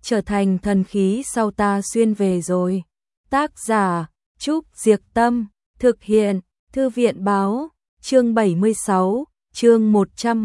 trở thành thần khí sau ta xuyên về rồi. Tác giả Trúc Diệc Tâm, thực hiện Thư viện Báo, chương 76, chương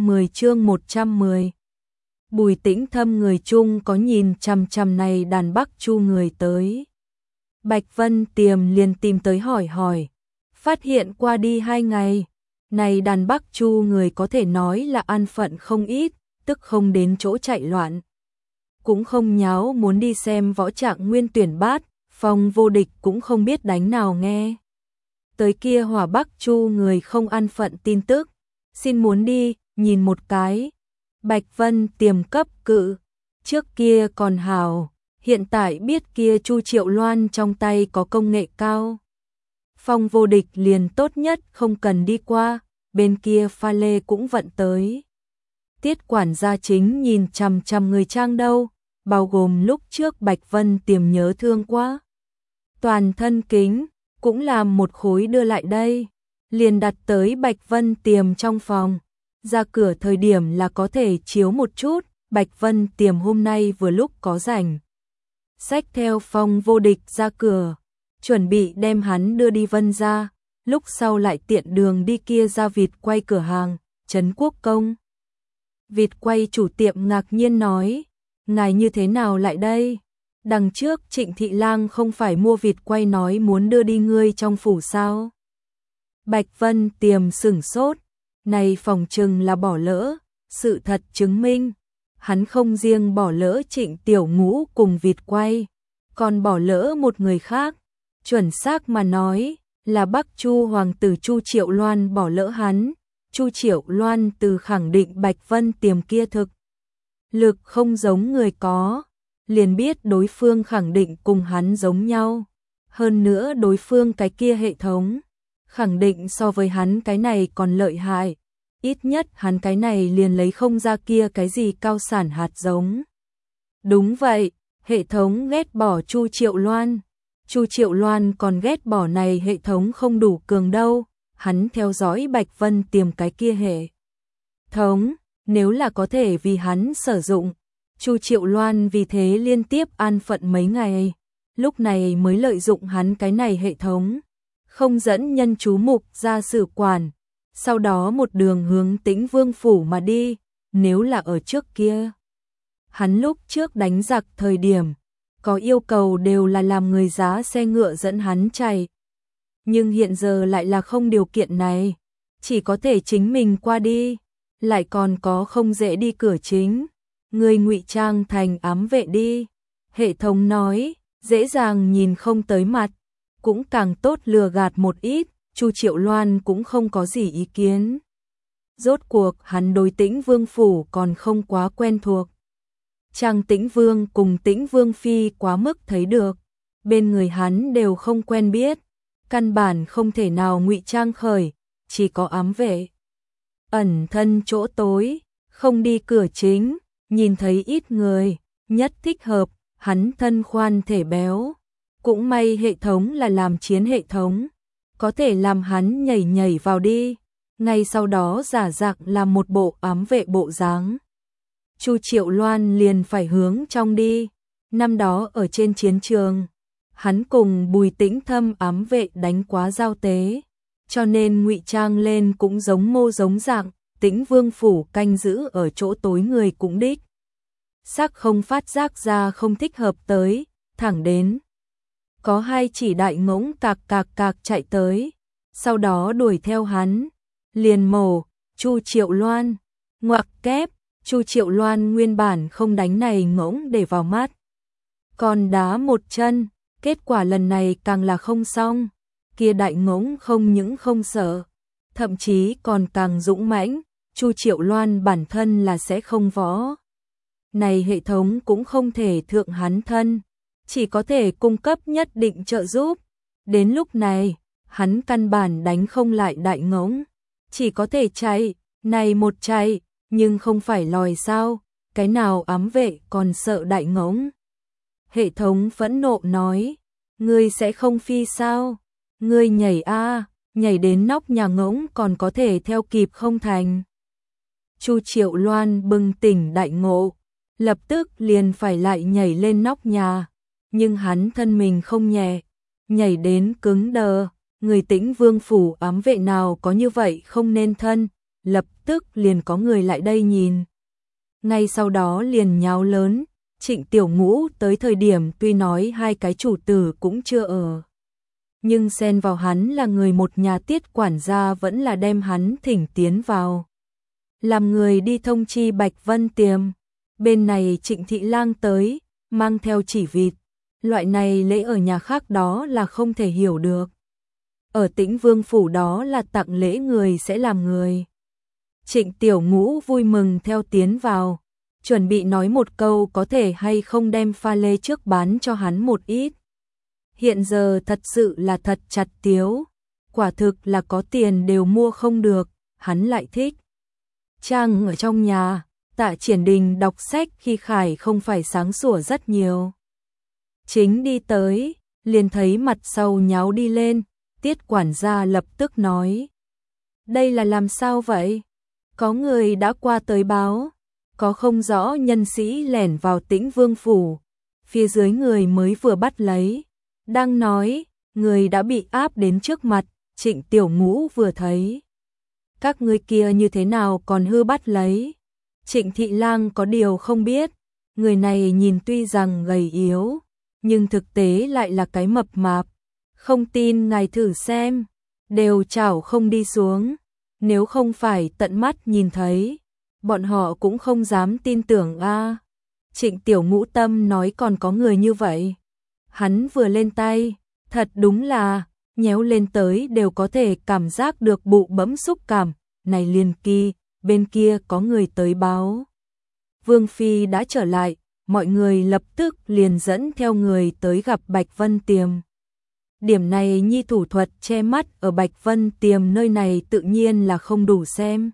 110. Bùi Tĩnh Thâm người Trung có nhìn chằm chằm này đàn Bắc Chu người tới. Bạch Vân Tiềm liền tìm tới hỏi, phát hiện qua đi 2 ngày, này đàn Bắc Chu người có thể nói là an phận không ít, tức không đến chỗ chạy loạn. Cũng không nháo muốn đi xem võ trạng nguyên tuyển bát, Phong Vô Địch cũng không biết đánh nào nghe. Tới kia Hỏa Bắc Chu người không an phận tin tức, xin muốn đi, nhìn một cái. Bạch Vân Tiềm cấp cự, trước kia còn hào, hiện tại biết kia Chu Triệu Loan trong tay có công nghệ cao. Phong Vô Địch liền tốt nhất không cần đi qua, bên kia pha lê cũng vận tới. Tiết quản gia chính nhìn chằm chằm người trang đâu, bao gồm lúc trước Bạch Vân Tiềm nhớ thương quá. Toàn thân kính, cũng làm một khối đưa lại đây, liền đặt tới Bạch Vân Tiềm trong phòng. Ra cửa thời điểm là có thể chiếu một chút, Bạch Vân Tiềm hôm nay vừa lúc có rảnh. Xách theo Phong Vô Địch ra cửa, chuẩn bị đem hắn đưa đi Vân gia, lúc sau lại tiện đường đi kia ra vịt quay cửa hàng, Trấn Quốc Công. Vịt quay chủ tiệm ngạc nhiên nói, ngài như thế nào lại đây? Đằng trước Trịnh Thị Lang không phải mua vịt quay nói muốn đưa đi ngươi trong phủ sao? Bạch Vân Tiềm sửng sốt, này phòng trừng là bỏ lỡ, sự thật chứng minh. Hắn không riêng bỏ lỡ Trịnh Tiểu Ngũ cùng vịt quay, còn bỏ lỡ một người khác. Chuẩn xác mà nói, là Bắc Chu hoàng tử Chu Triệu Loan bỏ lỡ hắn. Chu Triệu Loan từ khẳng định Bạch Vân Tiềm kia thực lực không giống người có, liền biết đối phương khẳng định cùng hắn giống nhau. Hơn nữa đối phương cái kia hệ thống, khẳng định so với hắn cái này còn lợi hại. Ít nhất hắn cái này liền lấy không ra kia cái gì cao sản hạt giống. Đúng vậy, hệ thống ghét bỏ Chu Triệu Loan. Chu Triệu Loan còn ghét bỏ này hệ thống không đủ cường đâu. Hắn theo dõi Bạch Vân Tiềm cái kia hệ thống, nếu là có thể vì hắn sử dụng. Chu Triệu Loan vì thế liên tiếp an phận mấy ngày, lúc này mới lợi dụng hắn cái này hệ thống, không dẫn nhân chú mục ra sử quản, sau đó một đường hướng Tĩnh Vương phủ mà đi. Nếu là ở trước kia, hắn lúc trước đánh giặc thời điểm, có yêu cầu đều là làm người giá xe ngựa dẫn hắn chạy. Nhưng hiện giờ lại là không điều kiện này, chỉ có thể chính mình qua đi, lại còn có không dễ đi cửa chính. Người ngụy trang thành ám vệ đi. Hệ thống nói, dễ dàng nhìn không tới mặt, cũng càng tốt lừa gạt một ít. Chu Triệu Loan cũng không có gì ý kiến. Rốt cuộc hắn đối Tĩnh Vương phủ còn không quá quen thuộc. Trang Tĩnh Vương cùng Tĩnh Vương phi quá mức thấy được, bên người hắn đều không quen biết, căn bản không thể nào ngụy trang khởi, chỉ có ám vệ. Ẩn thân chỗ tối, không đi cửa chính, nhìn thấy ít người, nhất thích hợp, hắn thân khoan thể béo. Cũng may hệ thống là làm chiến hệ thống, có thể làm hắn nhảy vào đi, ngay sau đó giả dạng làm một bộ ám vệ bộ dáng. Chu Triệu Loan liền phải hướng trong đi. Năm đó ở trên chiến trường, hắn cùng Bùi Tĩnh Thâm ám vệ đánh quá giao tế, cho nên ngụy trang lên cũng giống mô giống dạng. Tĩnh Vương phủ canh giữ ở chỗ tối người cũng đích xác không phát giác ra không thích hợp tới, thẳng đến có 2 chỉ đại ngỗng cạc chạy tới, sau đó đuổi theo hắn, liền mổ Chu Triệu Loan. Ngoặc kép, Chu Triệu Loan nguyên bản không đánh này ngỗng để vào mắt, còn đá một chân, kết quả lần này càng là không xong. Kia đại ngỗng không những không sợ, thậm chí còn càng dũng mãnh. Chu Triệu Loan bản thân là sẽ không võ, này hệ thống cũng không thể thượng hắn thân, chỉ có thể cung cấp nhất định trợ giúp. Đến lúc này, hắn căn bản đánh không lại đại ngỗng, chỉ có thể chạy. Này một chạy, nhưng không phải lòi sao, cái nào ám vệ còn sợ đại ngỗng. Hệ thống phẫn nộ nói, ngươi sẽ không phi sao? Ngươi nhảy a, nhảy đến nóc nhà ngỗng còn có thể theo kịp không thành. Chu Triệu Loan bừng tỉnh đại ngộ, lập tức liền phải lại nhảy lên nóc nhà, nhưng hắn thân mình không nhẹ, nhảy đến cứng đờ, người Tĩnh Vương phủ ám vệ nào có như vậy không nên thân, lập tức liền có người lại đây nhìn. Ngay sau đó liền nháo lớn, Trịnh Tiểu Ngũ tới thời điểm tuy nói hai cái chủ tử cũng chưa ở. Nhưng xen vào hắn là người một nhà Tiết quản gia vẫn là đem hắn thỉnh tiến vào. Làm người đi thông chi Bạch Vân Tiềm, bên này Trịnh Thị Lang tới, mang theo chỉ vịt. Loại này lễ ở nhà khác đó là không thể hiểu được. Ở Tĩnh Vương phủ đó là tặng lễ người sẽ làm người. Trịnh Tiểu Ngũ vui mừng theo tiến vào, chuẩn bị nói một câu có thể hay không đem pha lê trước bán cho hắn một ít. Hiện giờ thật sự là thật chặt tiếu, quả thực là có tiền đều mua không được, hắn lại thích. Trang ở trong nhà, Tạ Triển Đình đọc sách khi Khải không phải sáng sủa rất nhiều. Chính đi tới, liền thấy mặt sau nháo đi lên, Tiết quản gia lập tức nói. Đây là làm sao vậy? Có người đã qua tới báo, có không rõ nhân sĩ lẻn vào Tĩnh Vương phủ, phía dưới người mới vừa bắt lấy. Đang nói, người đã bị áp đến trước mặt, Trịnh Tiểu Ngũ vừa thấy. Các ngươi kia như thế nào còn hư bắt lấy? Trịnh Thị Lang có điều không biết, người này nhìn tuy rằng gầy yếu, nhưng thực tế lại là cái mập mạp. Không tin ngài thử xem, đều chảo không đi xuống. Nếu không phải tận mắt nhìn thấy, bọn họ cũng không dám tin tưởng a. Trịnh Tiểu Ngũ tâm nói còn có người như vậy. Hắn vừa lên tay, thật đúng là, nhéo lên tới đều có thể cảm giác được bụ bẫm xúc cảm. Này liền kỳ, bên kia có người tới báo. Vương Phi đã trở lại, mọi người lập tức liền dẫn theo người tới gặp Bạch Vân Tiềm. Điểm này nhi thủ thuật che mắt ở Bạch Vân Tiềm nơi này tự nhiên là không đủ xem.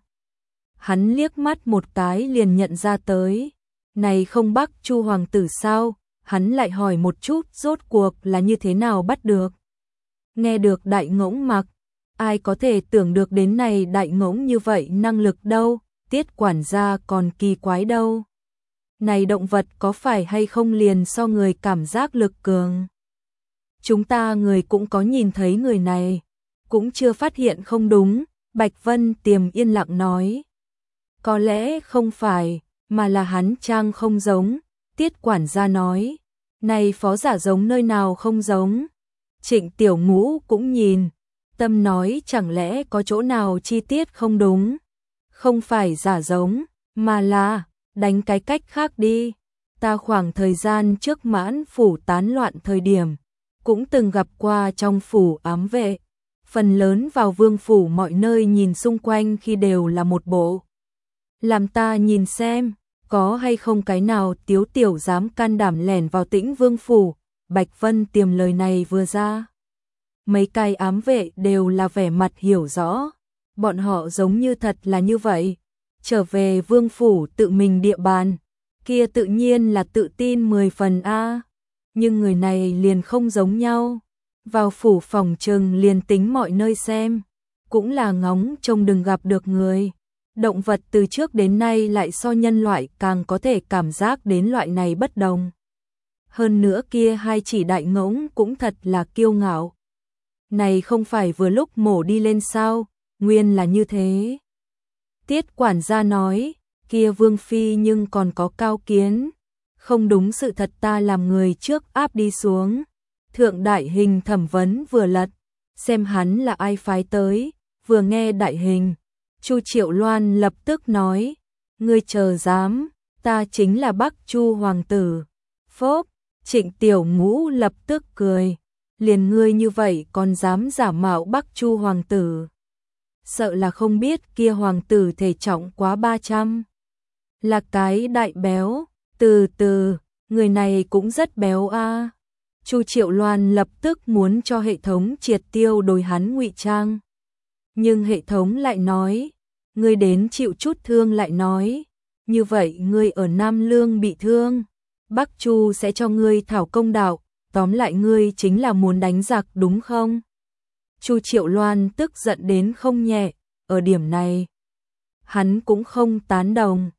Hắn liếc mắt một cái liền nhận ra tới. Này không Bắc Chu hoàng tử sao? Hắn lại hỏi một chút rốt cuộc là như thế nào bắt được. Nghe được Đại Ngỗng mặc, ai có thể tưởng được đến này Đại Ngỗng như vậy năng lực đâu, Tiết quản gia còn kỳ quái đâu. Này động vật có phải hay không liền so người cảm giác lực cường. Chúng ta người cũng có nhìn thấy người này, cũng chưa phát hiện không đúng, Bạch Vân Tiềm yên lặng nói. Có lẽ không phải, mà là hắn trang không giống, Tiết quản gia nói. Này phó giả giống nơi nào không giống. Trịnh Tiểu Ngũ cũng nhìn, tâm nói chẳng lẽ có chỗ nào chi tiết không đúng. Không phải giả giống, mà là, đánh cái cách khác đi. Ta khoảng thời gian trước Mãn phủ tán loạn thời điểm, cũng từng gặp qua trong phủ ám vệ. Phần lớn vào vương phủ mọi nơi nhìn xung quanh khi đều là một bộ. Làm ta nhìn xem, có hay không cái nào tiếu tiểu dám can đảm lẻn vào Tĩnh Vương phủ. Bạch Vân Tiềm lời này vừa ra. Mấy cái ám vệ đều là vẻ mặt hiểu rõ. Bọn họ giống như thật là như vậy. Trở về vương phủ tự mình địa bàn, kia tự nhiên là tự tin 10 phần a. Nhưng người này liền không giống nhau. Vào phủ phòng trừng liền tính mọi nơi xem, cũng là ngóng trông đừng gặp được người. Động vật từ trước đến nay lại so nhân loại càng có thể cảm giác đến loại này bất đồng. Hơn nữa kia hai chỉ Đại Ngỗng cũng thật là kiêu ngạo. Này không phải vừa lúc mổ đi lên sao, nguyên là như thế. Tiết quản gia nói, kia Vương Phi nhưng còn có cao kiến. Không đúng sự thật ta làm người trước áp đi xuống. Thượng đại hình thẩm vấn vừa lật, xem hắn là ai phái tới, vừa nghe đại hình. Chu Triệu Loan lập tức nói, ngươi chờ dám, ta chính là Bắc Chu hoàng tử. Phốp, Trịnh Tiểu Ngũ lập tức cười, liền ngươi như vậy còn dám giả mạo Bắc Chu hoàng tử. Sợ là không biết kia hoàng tử thể trọng quá 300. Là cái đại béo, từ từ, người này cũng rất béo a. Chu Triệu Loan lập tức muốn cho hệ thống triệt tiêu đồi hắn ngụy trang. Nhưng hệ thống lại nói, ngươi đến chịu chút thương lại nói, như vậy ngươi ở Nam Lương bị thương, Bắc Chu sẽ cho ngươi thảo công đạo, tóm lại ngươi chính là muốn đánh giặc đúng không? Chu Triệu Loan tức giận đến không nhẹ, ở điểm này. Hắn cũng không tán đồng,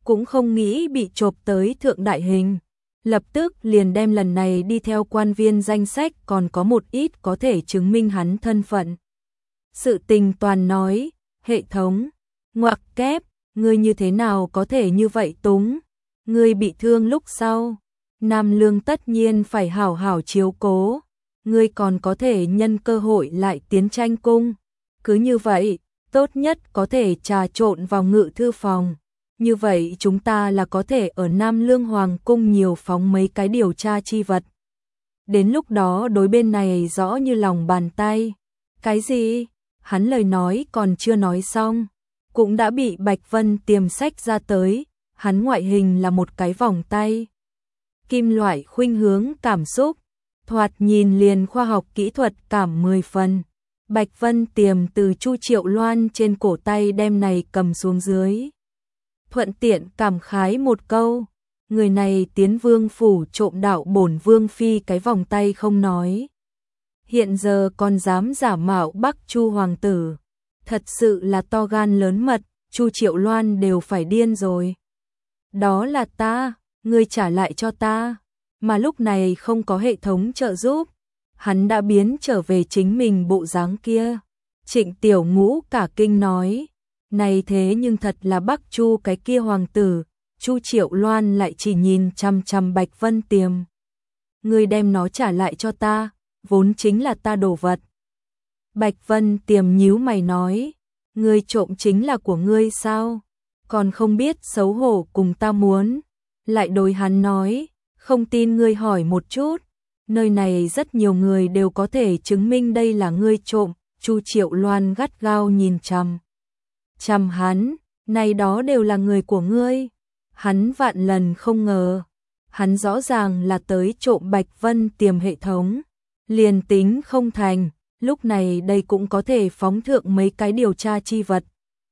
cũng không nghĩ bị chộp tới thượng đại hình. Lập tức liền đem lần này đi theo quan viên danh sách còn có một ít có thể chứng minh hắn thân phận. Sự tình toàn nói, hệ thống, ngoặc kép, ngươi như thế nào có thể như vậy túng, ngươi bị thương lúc sau, Nam Lương tất nhiên phải hảo hảo chiếu cố, ngươi còn có thể nhân cơ hội lại tiến tranh cung, cứ như vậy, tốt nhất có thể trà trộn vào ngự thư phòng. Như vậy chúng ta là có thể ở Nam Lương Hoàng cung nhiều phóng mấy cái điều tra chi vật. Đến lúc đó đối bên này rõ như lòng bàn tay. Cái gì? Hắn lời nói còn chưa nói xong, cũng đã bị Bạch Vân Tiềm sách ra tới, hắn ngoại hình là một cái vòng tay. Kim loại khuynh hướng cảm xúc, thoạt nhìn liền khoa học kỹ thuật cảm 10 phần. Bạch Vân Tiềm từ Chu Triệu Loan trên cổ tay đem này cầm xuống dưới. Thuận tiện cảm khái một câu, người này tiến vương phủ trộm đạo bổn vương phi cái vòng tay không nói. Hiện giờ còn dám giả mạo Bắc Chu hoàng tử, thật sự là to gan lớn mật, Chu Triệu Loan đều phải điên rồi. Đó là ta, ngươi trả lại cho ta, mà lúc này không có hệ thống trợ giúp, hắn đã biến trở về chính mình bộ dáng kia. Trịnh Tiểu Ngũ cả kinh nói, này thế nhưng thật là Bắc Chu cái kia hoàng tử. Chu Triệu Loan lại chỉ nhìn chằm chằm Bạch Vân Tiềm. Ngươi đem nó trả lại cho ta, vốn chính là ta đồ vật. Bạch Vân Tiềm nhíu mày nói, ngươi trộm chính là của ngươi sao? Còn không biết xấu hổ cùng ta muốn. Lại đối hắn nói, không tin ngươi hỏi một chút. Nơi này rất nhiều người đều có thể chứng minh đây là ngươi trộm. Chu Triệu Loan gắt gao nhìn chằm hắn, này đó đều là người của ngươi. Hắn vạn lần không ngờ, hắn rõ ràng là tới trộm Bạch Vân Tiềm hệ thống, liền tính không thành, lúc này đây cũng có thể phóng thượng mấy cái điều tra chi vật.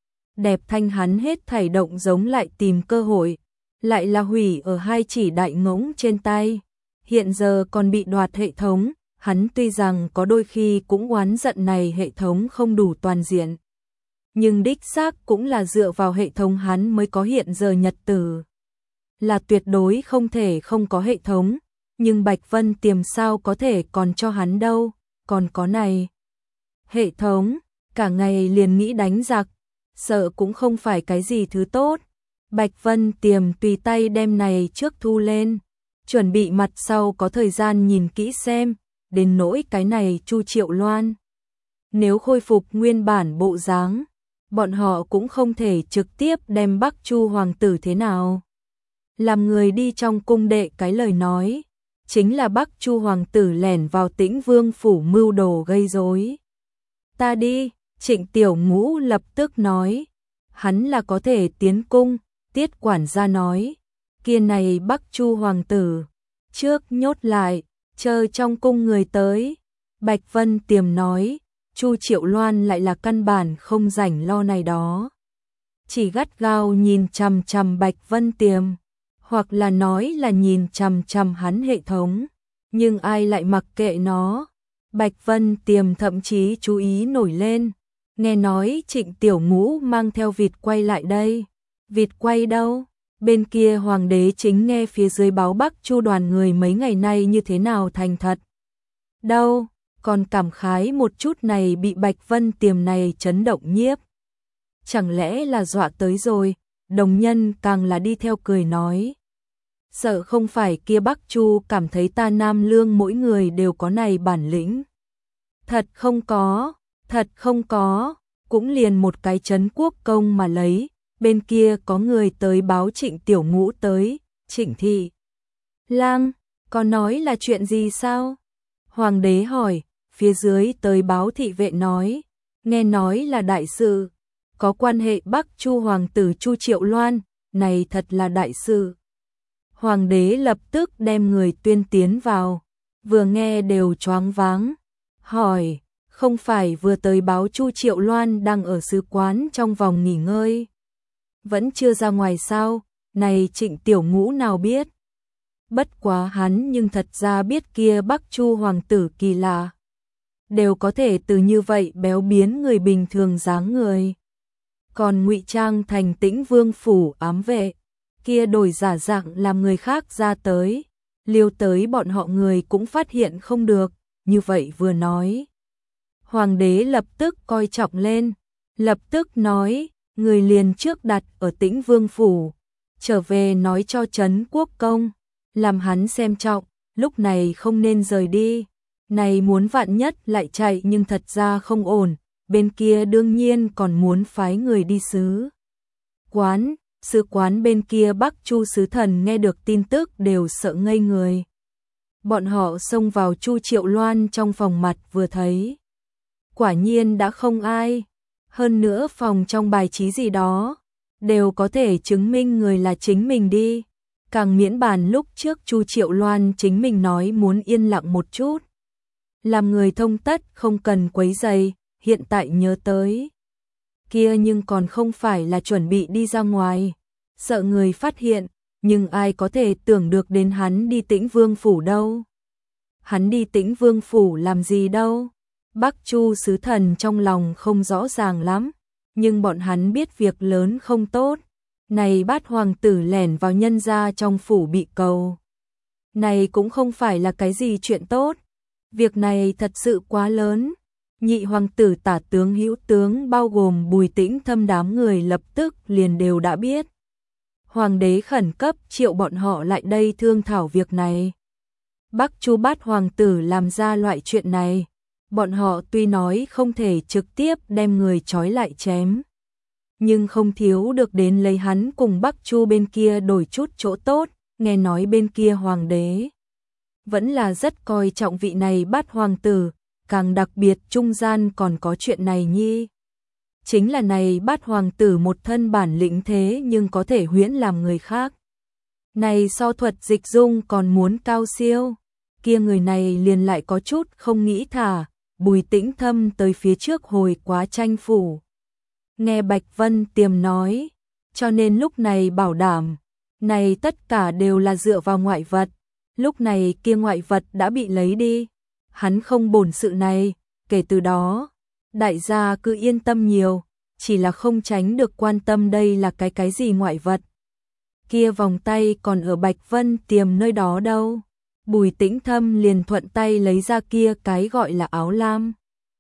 Đẹp thanh hắn hết thảy động giống lại tìm cơ hội, lại là hủy ở hai chỉ đại ngỗng trên tay, hiện giờ còn bị đoạt hệ thống, hắn tuy rằng có đôi khi cũng oán giận này hệ thống không đủ toàn diện. Nhưng đích xác cũng là dựa vào hệ thống hắn mới có hiện giờ nhật tử. Là tuyệt đối không thể không có hệ thống, nhưng Bạch Vân Tiềm sao có thể còn cho hắn đâu, còn có này. Hệ thống, cả ngày liền nghĩ đánh giặc, sợ cũng không phải cái gì thứ tốt. Bạch Vân Tiềm tùy tay đem này trước thu lên, chuẩn bị mặt sau có thời gian nhìn kỹ xem, đến nỗi cái này Chu Triệu Loan. Nếu khôi phục nguyên bản bộ dáng, bọn họ cũng không thể trực tiếp đem Bắc Chu hoàng tử thế nào. Làm người đi trong cung đệ cái lời nói, chính là Bắc Chu hoàng tử lẻn vào Tĩnh Vương phủ mưu đồ gây rối. Ta đi, Trịnh Tiểu Ngũ lập tức nói, hắn là có thể tiến cung, Tiết quản gia nói, kia này Bắc Chu hoàng tử, trước nhốt lại, chờ trong cung người tới. Bạch Vân Tiềm nói, Chu Triệu Loan lại là căn bản không rảnh lo này đó. Chỉ gắt gao nhìn chằm chằm Bạch Vân Tiềm, hoặc là nói là nhìn chằm chằm hắn hệ thống, nhưng ai lại mặc kệ nó. Bạch Vân Tiềm thậm chí chú ý nổi lên, nghe nói Trịnh Tiểu Ngũ mang theo vịt quay lại đây. Vịt quay đâu? Bên kia hoàng đế chính nghe phía dưới báo Bắc Chu đoàn người mấy ngày nay như thế nào thành thật. Đâu, còn cảm khái một chút này bị Bạch Vân Tiềm này chấn động nhiếp. Chẳng lẽ là dọa tới rồi, đồng nhân càng là đi theo cười nói. Sợ không phải kia Bắc Chu cảm thấy ta Nam Lương mỗi người đều có này bản lĩnh. Thật không có, cũng liền một cái trấn quốc công mà lấy, bên kia có người tới báo Trịnh Tiểu Ngũ tới, Trịnh thị. Lang, có nói là chuyện gì sao? Hoàng đế hỏi, phía dưới tới báo thị vệ nói, nghe nói là đại sự, có quan hệ Bắc Chu hoàng tử Chu Triệu Loan, này thật là đại sự. Hoàng đế lập tức đem người tuyên tiến vào, vừa nghe đều choáng váng, hỏi, không phải vừa tới báo Chu Triệu Loan đang ở sứ quán trong vòng nghỉ ngơi, vẫn chưa ra ngoài sao? Này Trịnh Tiểu Ngũ nào biết? Bất quá hắn nhưng thật ra biết kia Bắc Chu hoàng tử kỳ lạ, đều có thể từ như vậy béo biến người bình thường dáng người, còn ngụy trang thành Tĩnh Vương phủ ám vệ, kia đổi giả dạng làm người khác ra tới, liêu tới bọn họ người cũng phát hiện không được, như vậy vừa nói. Hoàng đế lập tức coi trọng lên, lập tức nói, người liền trước đặt ở Tĩnh Vương phủ, trở về nói cho Trấn Quốc công, làm hắn xem trọng, lúc này không nên rời đi. Này muốn vạn nhất lại chạy nhưng thật ra không ổn, bên kia đương nhiên còn muốn phái người đi sứ quán bên kia Bắc Chu sứ thần nghe được tin tức đều sợ ngây người. Bọn họ xông vào Chu Triệu Loan trong phòng mặt vừa thấy. Quả nhiên đã không ai, hơn nữa phòng trong bài trí gì đó, đều có thể chứng minh người là chính mình đi. Càng miễn bàn lúc trước Chu Triệu Loan chính mình nói muốn yên lặng một chút. Làm người thông tất không cần quấy rầy, hiện tại nhớ tới. Kia nhưng còn không phải là chuẩn bị đi ra ngoài, sợ người phát hiện, nhưng ai có thể tưởng được đến hắn đi Tĩnh Vương phủ đâu. Hắn đi Tĩnh Vương phủ làm gì đâu? Bắc Chu sứ thần trong lòng không rõ ràng lắm, nhưng bọn hắn biết việc lớn không tốt. Này Bát hoàng tử lẻn vào nhân gia trong phủ bị cầu. Này cũng không phải là cái gì chuyện tốt. Việc này thật sự quá lớn. Nhị hoàng tử tả tướng hữu tướng bao gồm Bùi Tĩnh Thâm đám người lập tức liền đều đã biết. Hoàng đế khẩn cấp triệu bọn họ lại đây thương thảo việc này. Bắc Chu Bát hoàng tử làm ra loại chuyện này. Bọn họ tuy nói không thể trực tiếp đem người trói lại chém, nhưng không thiếu được đến lấy hắn cùng Bắc Chu bên kia đổi chút chỗ tốt, nghe nói bên kia hoàng đế vẫn là rất coi trọng vị này Bát hoàng tử, càng đặc biệt trung gian còn có chuyện này nhi. Chính là này Bát hoàng tử một thân bản lĩnh thế nhưng có thể huyễn làm người khác. Này so thuật dịch dung còn muốn cao siêu, kia người này liền lại có chút không nghĩ thả. Bùi Tĩnh Thâm tới phía trước hồi quá tranh phủ. Nghe Bạch Vân Tiềm nói, cho nên lúc này bảo đảm, này tất cả đều là dựa vào ngoại vật, lúc này kia ngoại vật đã bị lấy đi, hắn không bổn sự này, kể từ đó, đại gia cứ yên tâm nhiều, chỉ là không tránh được quan tâm đây là cái gì ngoại vật. Kia vòng tay còn ở Bạch Vân Tiềm nơi đó đâu. Bùi Tĩnh Thâm liền thuận tay lấy ra kia cái gọi là áo lam.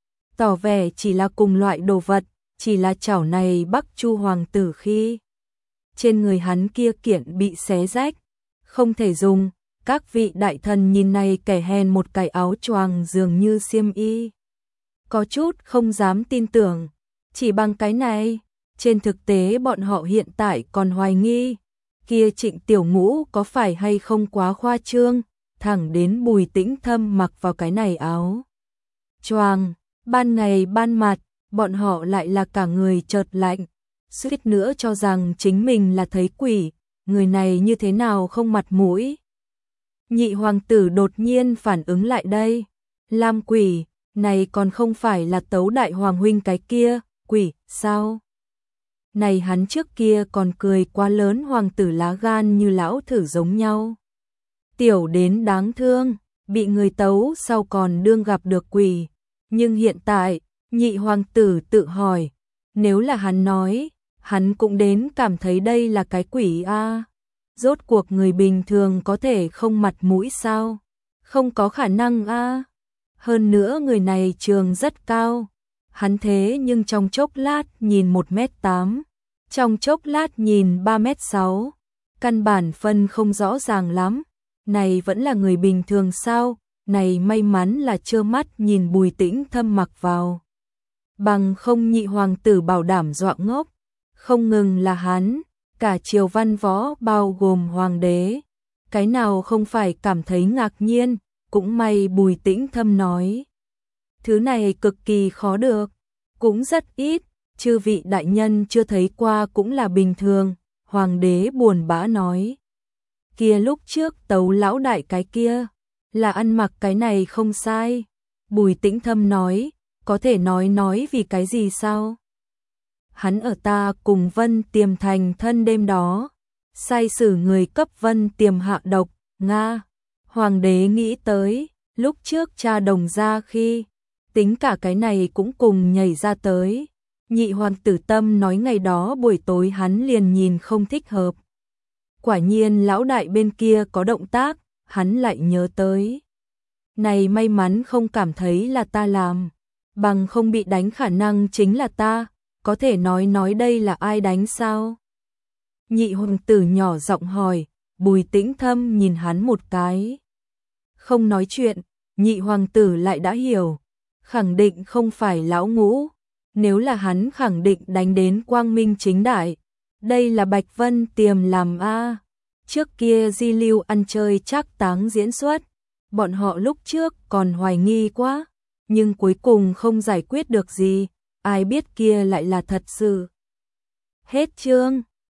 Tỏ vẻ chỉ là cùng loại đồ vật, chỉ là chảo này Bắc Chu hoàng tử khi trên người hắn kia kiện bị xé rách, không thể dùng. Các vị đại thần nhìn này kẻ hèn một cái áo choàng dường như xiêm y. Có chút không dám tin tưởng, chỉ bằng cái này, trên thực tế bọn họ hiện tại còn hoài nghi, kia Trịnh Tiểu Ngũ có phải hay không quá khoa trương. Thẳng đến Bùi Tĩnh Thâm mặc vào cái này áo choàng, ban ngày ban mặt, bọn họ lại là cả người chợt lạnh, suýt nữa cho rằng chính mình là thấy quỷ, người này như thế nào không mặt mũi. Nhị hoàng tử đột nhiên phản ứng lại đây, Lam quỷ, này còn không phải là Tấu đại hoàng huynh cái kia, quỷ, sao? Này hắn trước kia còn cười quá lớn hoàng tử lá gan như lão thử giống nhau. Tiểu đến đáng thương, bị người tấu sau còn đương gặp được quỷ. Nhưng hiện tại, nhị hoàng tử tự hỏi, nếu là hắn nói, hắn cũng đến cảm thấy đây là cái quỷ a. Rốt cuộc người bình thường có thể không mặt mũi sao? Không có khả năng a. Hơn nữa người này trường rất cao. Hắn thế nhưng trong chốc lát nhìn 1m8, trong chốc lát nhìn 3m6. Căn bản phân không rõ ràng lắm. Này vẫn là người bình thường sao? Này may mắn là trơ mắt nhìn Bùi Tĩnh Thâm mặc vào. Bằng không nhị hoàng tử bảo đảm dọa ngốc. Không ngừng là hắn, cả triều văn võ bao gồm hoàng đế. Cái nào không phải cảm thấy ngạc nhiên, cũng may Bùi Tĩnh Thâm nói. Thứ này cực kỳ khó được, cũng rất ít, chư vị đại nhân chưa thấy qua cũng là bình thường, hoàng đế buồn bã nói. Kia lúc trước Tấu lão đại cái kia, là ăn mặc cái này không sai. Bùi Tĩnh Thâm nói, có thể nói vì cái gì sao? Hắn ở ta cùng Vân Tiềm thành thân đêm đó, sai sử người cấp Vân Tiềm hạ độc, Nga. Hoàng đế nghĩ tới, lúc trước cha Đồng gia khi, tính cả cái này cũng cùng nhảy ra tới. Nhị hoàng tử Tâm nói ngày đó buổi tối hắn liền nhìn không thích hợp. Quả nhiên lão đại bên kia có động tác, hắn lại nhớ tới. Này may mắn không cảm thấy là ta làm, bằng không bị đánh khả năng chính là ta, có thể nói đây là ai đánh sao? Nhị hoàng tử nhỏ giọng hỏi, Bùi Tĩnh Thâm nhìn hắn một cái. Không nói chuyện, nhị hoàng tử lại đã hiểu, khẳng định không phải lão Ngũ, nếu là hắn khẳng định đánh đến quang minh chính đại. Đây là Bạch Vân Tiềm làm a. Trước kia Di Lưu ăn chơi trác táng diễn xuất, bọn họ lúc trước còn hoài nghi quá, nhưng cuối cùng không giải quyết được gì, ai biết kia lại là thật sự. Hết chương.